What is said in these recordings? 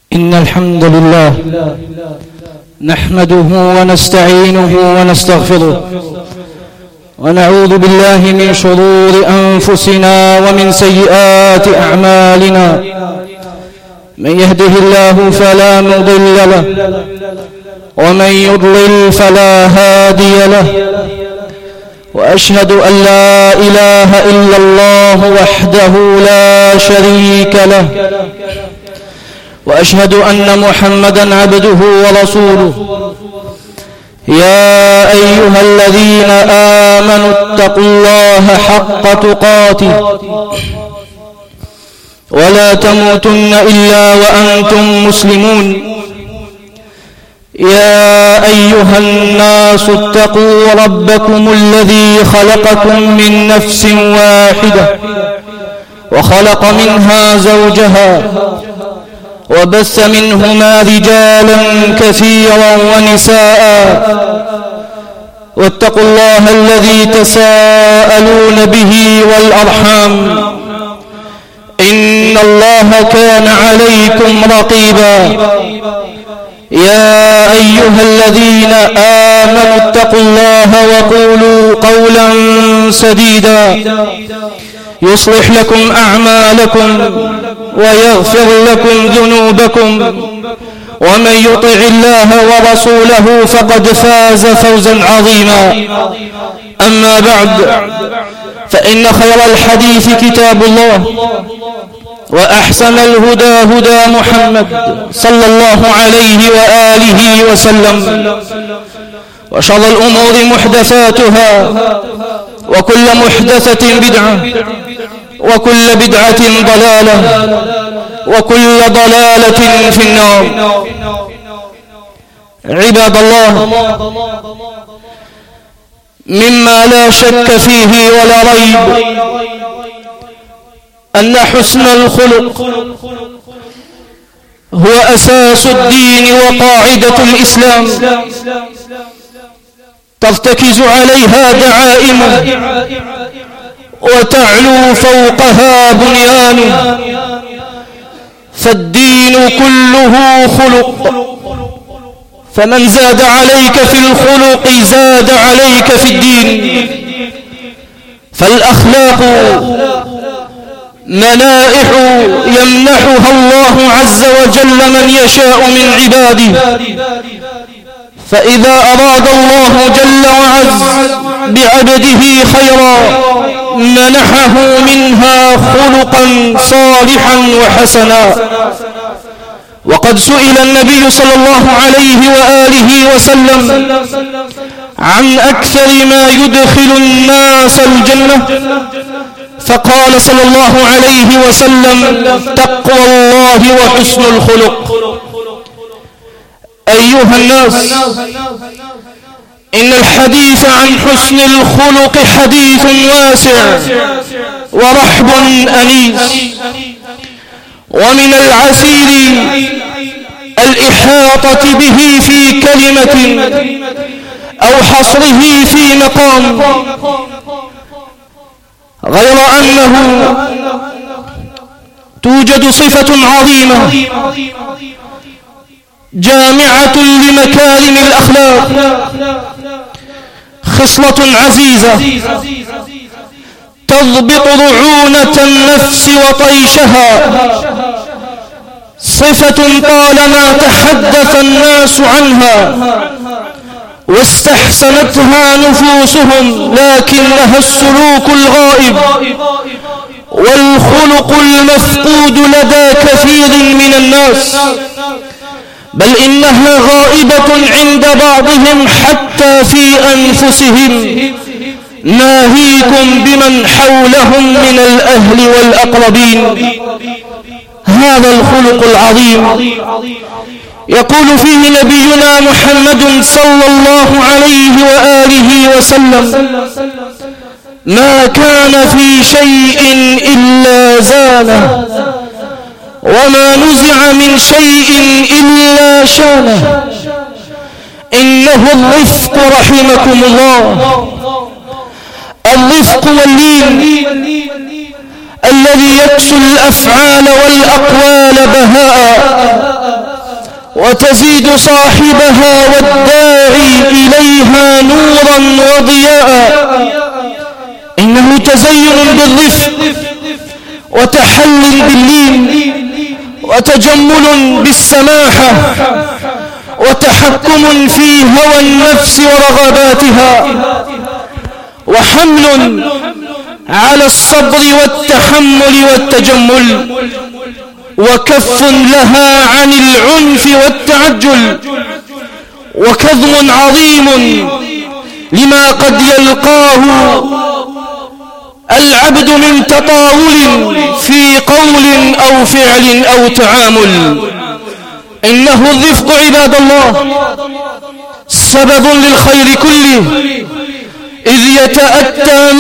إن الحمد لله نحمده ونستعينه ونستغفره ونعوذ بالله من شرور أنفسنا ومن سيئات أعمالنا. من يهده الله فلا مضل له ومن يضلل فلا هادي له، وأشهد أن لا إله إلا الله وحده لا شريك له، وأشهد أن محمدًا عبده ورسوله. يا أيها الذين آمنوا اتقوا الله حق تقاته ولا تموتن إلا وأنتم مسلمون. يا أيها الناس اتقوا ربكم الذي خلقكم من نفس واحدة وخلق منها زوجها وبث منهما رجالا كثيرا ونساء، واتقوا الله الذي تساءلون به والأرحام إن الله كان عليكم رقيبا. يا أيها الذين آمنوا اتقوا الله وقولوا قولا سديدا يصلح لكم أعمالكم ويغفر لكم ذنوبكم، ومن يطع الله ورسوله فقد فاز فوزا عظيما. أما بعد، فإن خير الحديث كتاب الله، وأحسن الهدى هدى محمد صلى الله عليه وآله وسلم، وشر الأمور محدثاتها، وكل محدثة بدعة، وكل بدعة ضلالة، وكل ضلالة في النار. عباد الله، مما لا شك فيه ولا ريب أن حسن الخلق هو أساس الدين وقاعدة الإسلام، ترتكز عليها دعائمه وتعلو فوقها بنيانه، فالدين كله خلق، فمن زاد عليك في الخلق زاد عليك في الدين. فالأخلاق منائح يمنحها الله عز وجل من يشاء من عباده، فإذا أراد الله جل وعز بعبده خيرا منحه منها خلقا صالحا وحسنا. وقد سئل النبي صلى الله عليه وآله وسلم عن أكثر ما يدخل الناس الجنة، فقال صلى الله عليه وسلم: تقوى الله وحسن الخلق. أيها الناس، إن الحديث عن حسن الخلق حديث واسع ورحب أنيس، ومن العسير الإحاطة به في كلمة أو حصره في مقام، غير أنه توجد صفة عظيمة جامعة لمكارم الأخلاق، خصلة عزيزة تضبط رعونة النفس وطيشها، صفة طالما تحدث الناس عنها واستحسنتها نفوسهم، لكنها السلوك الغائب والخلق المفقود لدى كثير من الناس، بل إنها غائبة عند بعضهم حتى في أنفسهم، ناهيكم بمن حولهم من الأهل والأقربين. هذا الخلق العظيم يقول فيه نبينا محمد صلى الله عليه وآله وسلم: ما كان في شيء إلا زانه، وما نزع من شيء إلا شانه. إنه الرفق رحمكم الله، الرفق واللين الذي يكسو الأفعال والأقوال بهاء، تزيد صاحبها والداعي إليها نورا وضياء. إنه تزين بالرفق وتحل باللين وتجمل بالسماحة وتحكم في هوى النفس ورغباتها وحمل على الصبر والتحمل والتجمل وكف لها عن العنف والتعجل وكظم عظيم لما قد يلقاه العبد من تطاول في قول أو فعل أو تعامل. إنه الرفق عباد الله سبب للخير كله، إذ يتأتى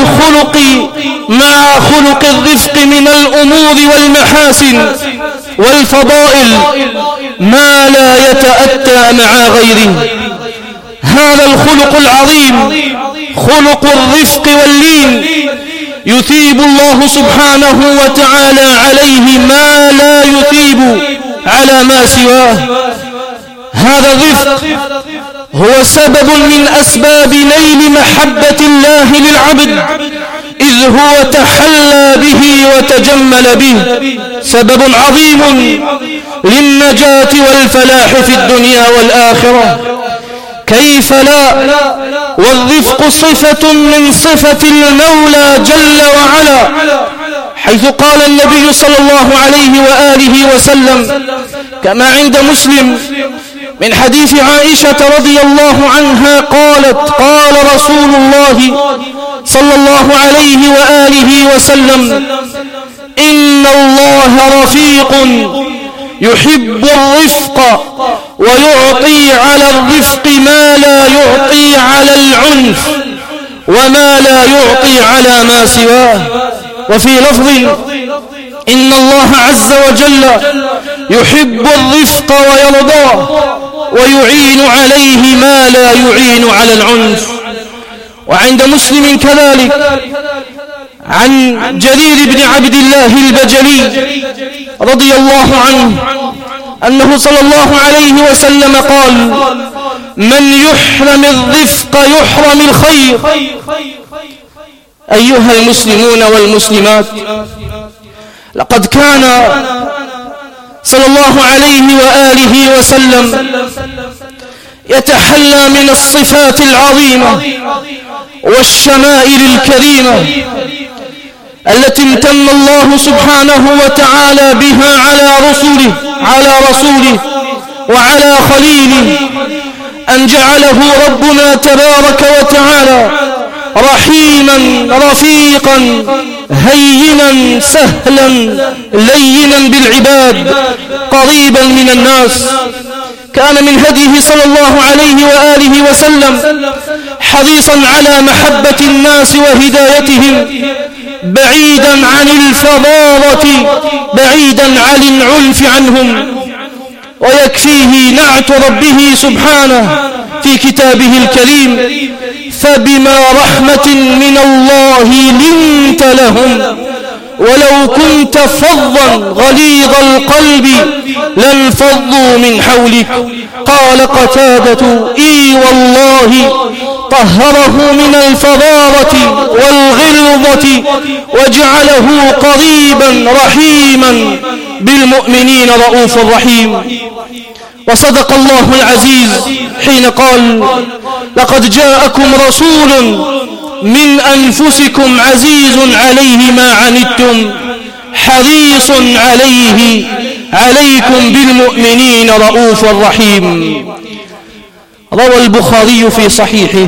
مع خلق الرفق من الأمور والمحاسن والفضائل ما لا يتأتى مع غيره. هذا الخلق العظيم خلق الرفق واللين يثيب الله سبحانه وتعالى عليه ما لا يثيب على ما سواه. هذا الرفق هو سبب من أسباب نيل محبة الله للعبد، إذ هو تحلى به وتجمل به، سبب عظيم للنجاة والفلاح في الدنيا والآخرة. كيف لا والرفق صفة من صفة المولى جل وعلا، حيث قال النبي صلى الله عليه وآله وسلم كما عند مسلم من حديث عائشة رضي الله عنها قالت: قال رسول الله صلى الله عليه وآله وسلم: إن الله رفيق يحب الرفق ويعطي على الرفق ما لا يعطي على العنف وما لا يعطي على ما سواه. وفي لفظ: إن الله عز وجل يحب الرفق ويرضاه ويعين عليه ما لا يعين على العنف. وعند مسلم كذلك عن جرير بن عبد الله البجلي رضي الله عنه أنه صلى الله عليه وسلم قال: من يحرم الرفق يحرم الخير. أيها المسلمون والمسلمات، لقد كان صلى الله عليه وآله وسلم يتحلى من الصفات العظيمة والشمائل الكريمة التي امتن الله سبحانه وتعالى بها على رسوله وعلى خليله، أن جعله ربنا تبارك وتعالى رحيما رفيقا هينا سهلا لينا بالعباد قريبا من الناس. كان من هديه صلى الله عليه وآله وسلم حريصا على محبة الناس وهدايتهم، بعيدا عن الفظاظة، بعيدا عن العنف عنهم. ويكفيه نعت ربه سبحانه في كتابه الكريم: فبما رحمة من الله لنت لهم ولو كنت فظا غليظ القلب لانفضوا من حولك. قال قتادة: إي والله طهره من الفظاظة والغلظة وجعله قريبا رحيما بالمؤمنين رؤوف رحيم. وصدق الله العزيز حين قال: لقد جاءكم رسول من أنفسكم عزيز عليه ما عنتم حريص عليكم بالمؤمنين رؤوف رحيم. روى البخاري في صحيحه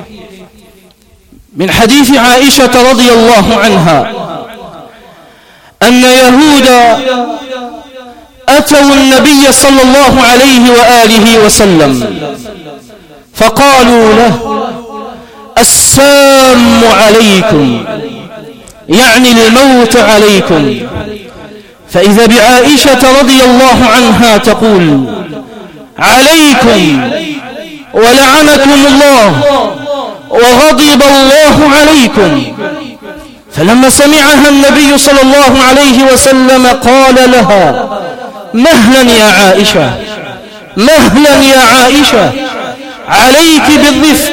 من حديث عائشة رضي الله عنها أن يهودا أتوا النبي صلى الله عليه وآله وسلم فقالوا له: السام عليكم، يعني الموت عليكم. فإذا بعائشة رضي الله عنها تقول: عليكم ولعنكم الله وغضب الله عليكم. فلما سمعها النبي صلى الله عليه وسلم قال لها: مهلا يا عائشة، مهلا يا عائشة، عليك بالرفق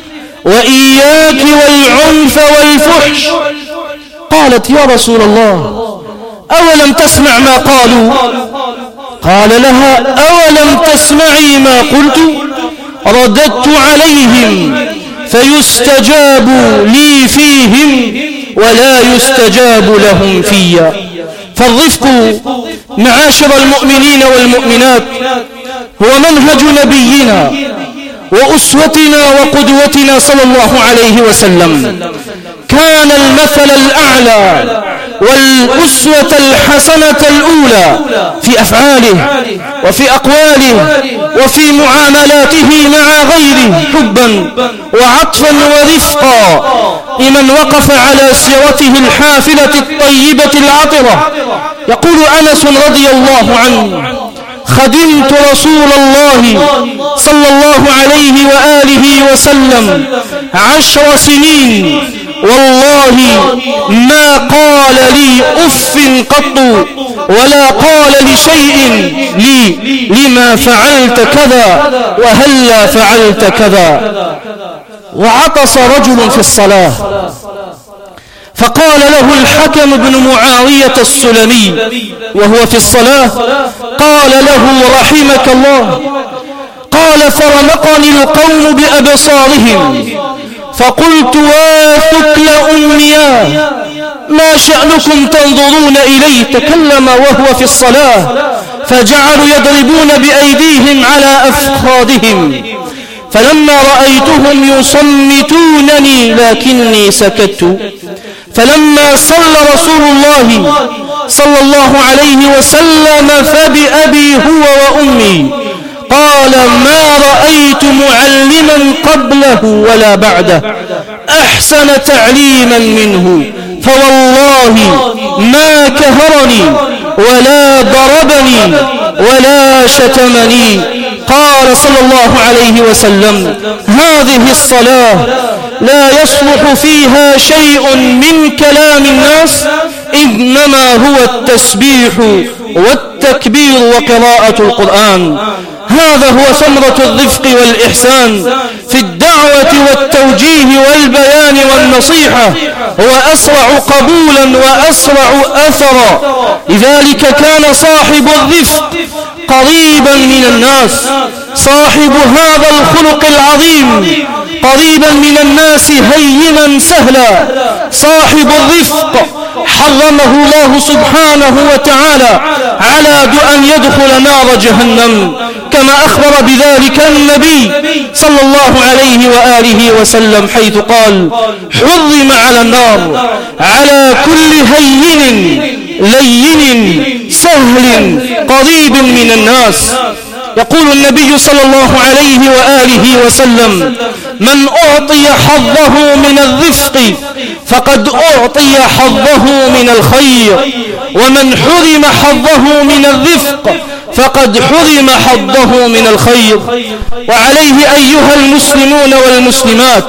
وإياك والعنف والفحش. قالت يا رسول الله أولم تسمع ما قالوا؟ قال لها أولم تسمعي ما قلت؟ رددت عليهم فيستجاب لي فيهم ولا يستجاب لهم فيا. فالرفق معاشر المؤمنين والمؤمنات هو منهج نبينا وأسوتنا وقدوتنا صلى الله عليه وسلم. كان المثل الأعلى والأسوة الحسنة الأولى في أفعاله وفي أقواله وفي معاملاته مع غيره، حبا وعطفا ورفقا لمن وقف على سيرته الحافلة الطيبة العطرة. يقول أنس رضي الله عنه خدمت رسول الله صلى الله عليه وآله وسلم 10 سنين، والله ما قال لي أف قط ولا قال لشيء لي لما فعلت كذا وهلا فعلت كذا. وعطس رجل في الصلاة فقال له الحكم بن معاوية السلمي وهو في الصلاة، قال له رحمك الله. قال فرمقني القوم بأبصارهم فقلت واثكل أمياه ما شأنكم تنظرون إليه؟ تكلم وهو في الصلاة فجعلوا يضربون بأيديهم على أفخاذهم، فلما رأيتهم يصمتونني لكني سكت. فلما صلى رسول الله صلى الله عليه وسلم فبأبي هو وأمي قال ما رأيت معلما قبله ولا بعده أحسن تعليما منه، فوالله ما كهرني ولا ضربني ولا شتمني. قال صلى الله عليه وسلم هذه الصلاة لا يصلح فيها شيء من كلام الناس، إنما هو التسبيح والتكبير وقراءة القرآن. هذا هو ثمرة الرفق والإحسان في الدعوة والتوجيه والبيان والنصيحة، هو أسرع قبولا وأسرع أثرا. لذلك كان صاحب الرفق قريبا من الناس، صاحب هذا الخلق العظيم قريبا من الناس هينا سهلا. صاحب الرفق حرمه الله سبحانه وتعالى على أن يدخل نار جهنم، كما أخبر بذلك النبي صلى الله عليه وآله وسلم حيث قال حرم على النار على كل هين لين سهل قريب من الناس. يقول النبي صلى الله عليه وآله وسلم من أعطي حظه من الرفق فقد أعطي حظه من الخير، ومن حرم حظه من الرفق فقد حرم حظه من الخير. وعليه أيها المسلمون والمسلمات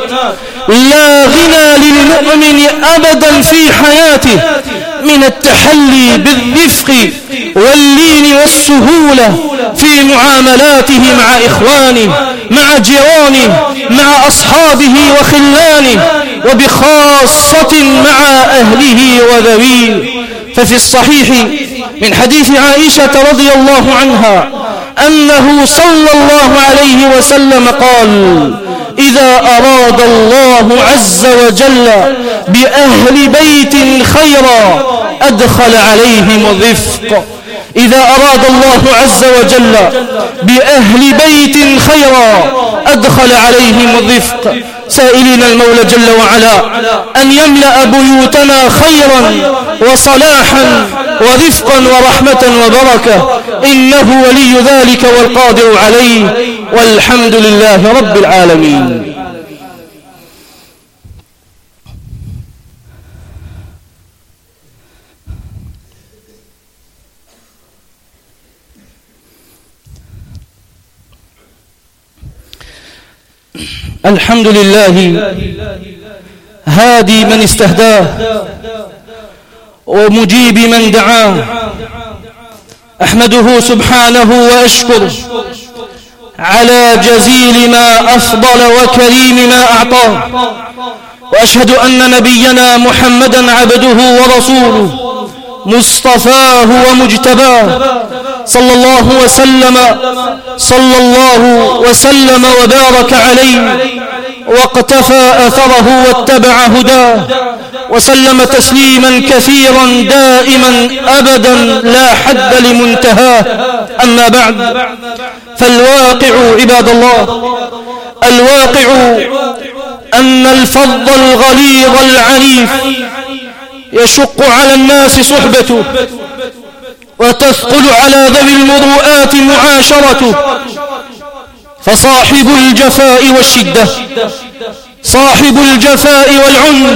لا غنى للمؤمن أبدا في حياته من التحلي بالرفق واللين والسهولة في معاملاته مع إخوانه، مع جيرانه، مع أصحابه وخلانه، وبخاصة مع أهله وذويه. ففي الصحيح من حديث عائشة رضي الله عنها أنه صلى الله عليه وسلم قال إذا أراد الله عز وجل بأهل بيت خيرا أدخل عليهم الرفق. إذا أراد الله عز وجل بأهل بيت خيرا أدخل عليهم الرفق، سائلين المولى جل وعلا أن يملأ بيوتنا خيرا وصلاحا ورفقا ورحمة وبركة، إنه ولي ذلك والقادر عليه، والحمد لله رب العالمين. الحمد لله هادي من استهداه ومجيب من دعاه، أحمده سبحانه وأشكره على جزيل ما أفضل وكريم ما أعطاه، وأشهد أن نبينا محمدا عبده ورسوله مصطفاه ومجتباه صلى الله وسلم وبارك عليه واقتفى أثره واتبع هداه وسلم تسليما كثيرا دائما أبدا لا حد لمنتهاه. أما بعد، فالواقع عباد الله، الواقع أن الفظ الغليظ العنيف يشق على الناس صحبته، وتثقل على ذوي المروءات معاشرته، فصاحب الجفاء والشدة، صاحب الجفاء والعنف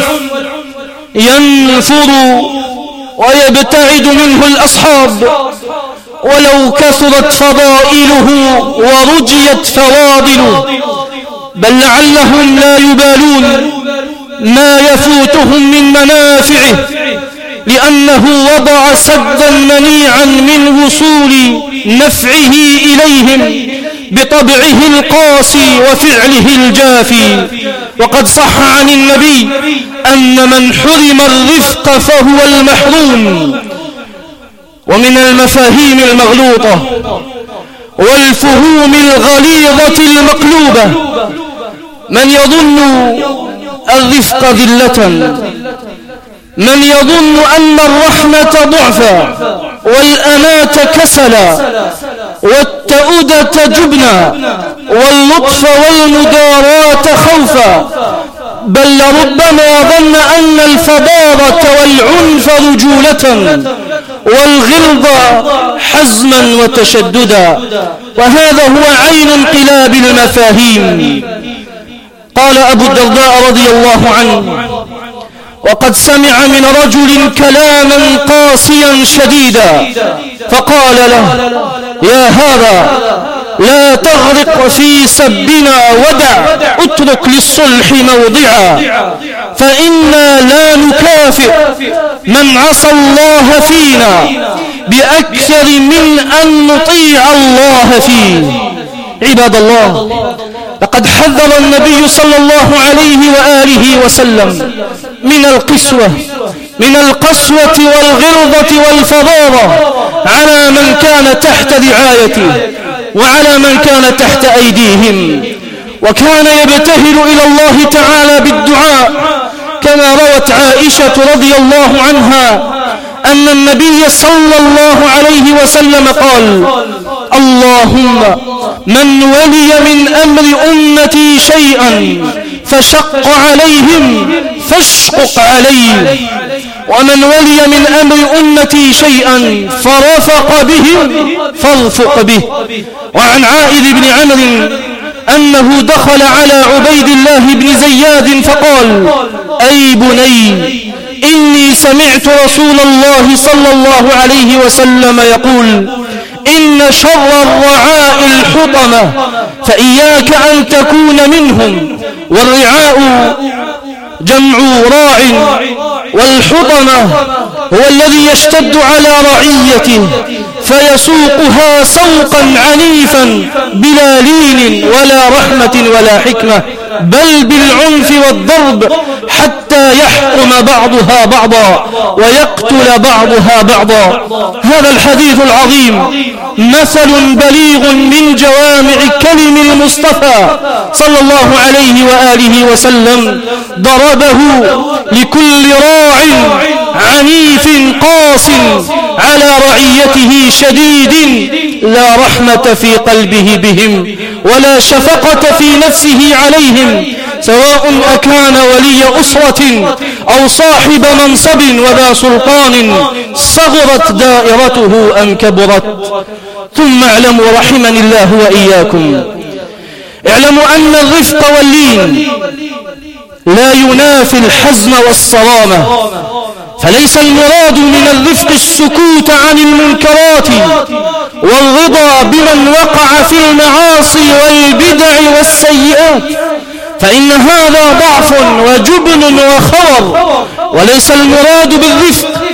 ينفر ويبتعد منه الأصحاب ولو كثرت فضائله ورجيت فواضله، بل لعلهم لا يبالون ما يفوتهم من منافعه، لأنه وضع سدا منيعا من وصول نفعه إليهم بطبعه القاسي وفعله الجافي. وقد صح عن النبي أن من حرم الرفق فهو المحروم. ومن المفاهيم المغلوطة والفهوم الغليظة المقلوبة من يظن الرفق ذلة، من يظن أن الرحمة ضعفا والأناة كسلا والتؤدة جبنا واللطف والمداراة خوفا، بل لربما ظن أن الفظاظة والعنف رجولة والغلظ حزما وتشددا، وهذا هو عين انقلاب المفاهيم. قال أبو الدرداء رضي الله عنه: وقد سمع من رجل كلاما قاسيا شديدا فقال له: يا هذا، لا تغرق في سبنا ودع، اترك للصلح موضعا، فإنا لا نكافئ من عصى الله فينا بأكثر من أن نطيع الله فيه. عباد الله، لقد حذر النبي صلى الله عليه وآله وسلم من القسوة والغلظة والفظاظة على من كان تحت رعايته وعلى من كان تحت أيديهم، وكان يبتهل إلى الله تعالى بالدعاء، كما روت عائشة رضي الله عنها أن النبي صلى الله عليه وسلم قال: اللهم من ولي من أمر أمتي شيئا فشق عليهم فاشقق عليه، ومن ولي من أمر أمتي شيئا فرفق بهم فارفق به. وعن عائذ بن عمرو أنه دخل على عبيد الله بن زياد فقال: أي بني، إني سمعت رسول الله صلى الله عليه وسلم يقول: إن شر الرعاء الحطمة، فإياك أن تكون منهم. والرعاء جمع راع، والحطمة هو الذي يشتد على رعيته فيسوقها سوقا عنيفا بلا لين ولا رحمة ولا حكمة، بل بالعنف والضرب حتى يحكم بعضها بعضا ويقتل بعضها بعضا. هذا الحديث العظيم مثل بليغ من جوامع كلم المصطفى صلى الله عليه وآله وسلم، ضربه لكل راع عنيف قاس على رعيته شديد لا رحمة في قلبه بهم ولا شفقة في نفسه عليهم، سواء أكان ولي أسرة أو صاحب منصب وذا سلطان، صغرت دائرته أم كبرت. ثم اعلموا رحمني الله وإياكم، اعلموا أن الرفق واللين لا ينافي الحزم والصرامة، فليس المراد من الرفق السكوت عن المنكرات والرضا بمن وقع في المعاصي والبدع والسيئات، فإن هذا ضعف وجبن وخور. وليس المراد بالرفق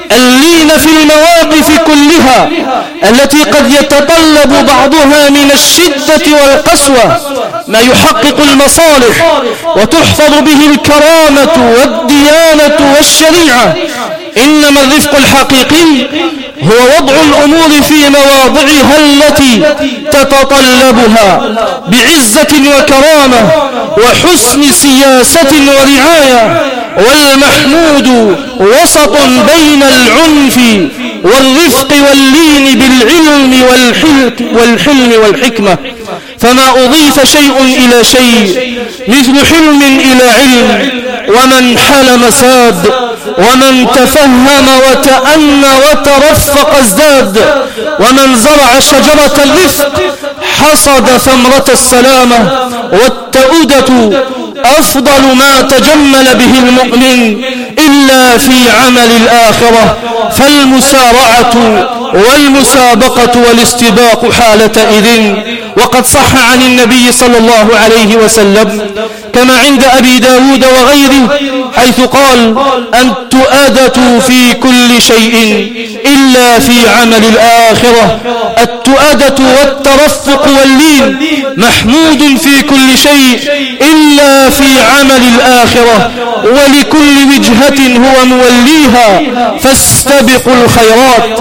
اللين في المواقف كلها التي قد يتطلب بعضها من الشدة والقسوة ما يحقق المصالح وتحفظ به الكرامة والديانة والشريعة. إنما الرفق الحقيقي هو وضع الأمور في مواضعها التي تتطلبها بعزة وكرامة وحسن سياسة ورعاية. والمحمود وسط بين العنف والرفق واللين بالعلم والحلم والحكمة. فما أضيف شيء إلى شيء مثل حلم إلى علم، ومن حلم ساد، ومن تفهم وتأنى وترفق ازداد، ومن زرع شجرة الرفق حصد ثمرة السلامة. والتؤدة أفضل ما تجمل به المؤمن إلا في عمل الآخرة، فالمسارعة والمسابقة والاستباق حالتئذ. وقد صح عن النبي صلى الله عليه وسلم كما عند أبي داود وغيره حيث قال: التؤدة في كل شيء إلا في عمل الآخرة. التؤدة والترفق واللين محمود في كل شيء إلا في عمل الآخرة، ولكل وجهة هو موليها، فاستبقوا الخيرات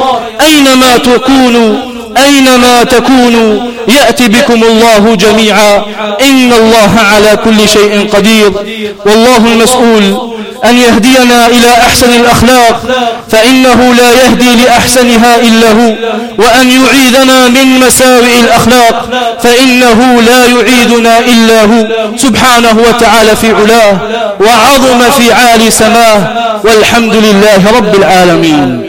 أينما تكونوا يأتي بكم الله جميعا، إن الله على كل شيء قدير. والله المسؤول أن يهدينا إلى أحسن الأخلاق، فإنه لا يهدي لأحسنها إلا هو، وأن يعيذنا من مساوئ الأخلاق، فإنه لا يعيذنا إلا هو سبحانه وتعالى في علاه وعظم في عالي سماه، والحمد لله رب العالمين.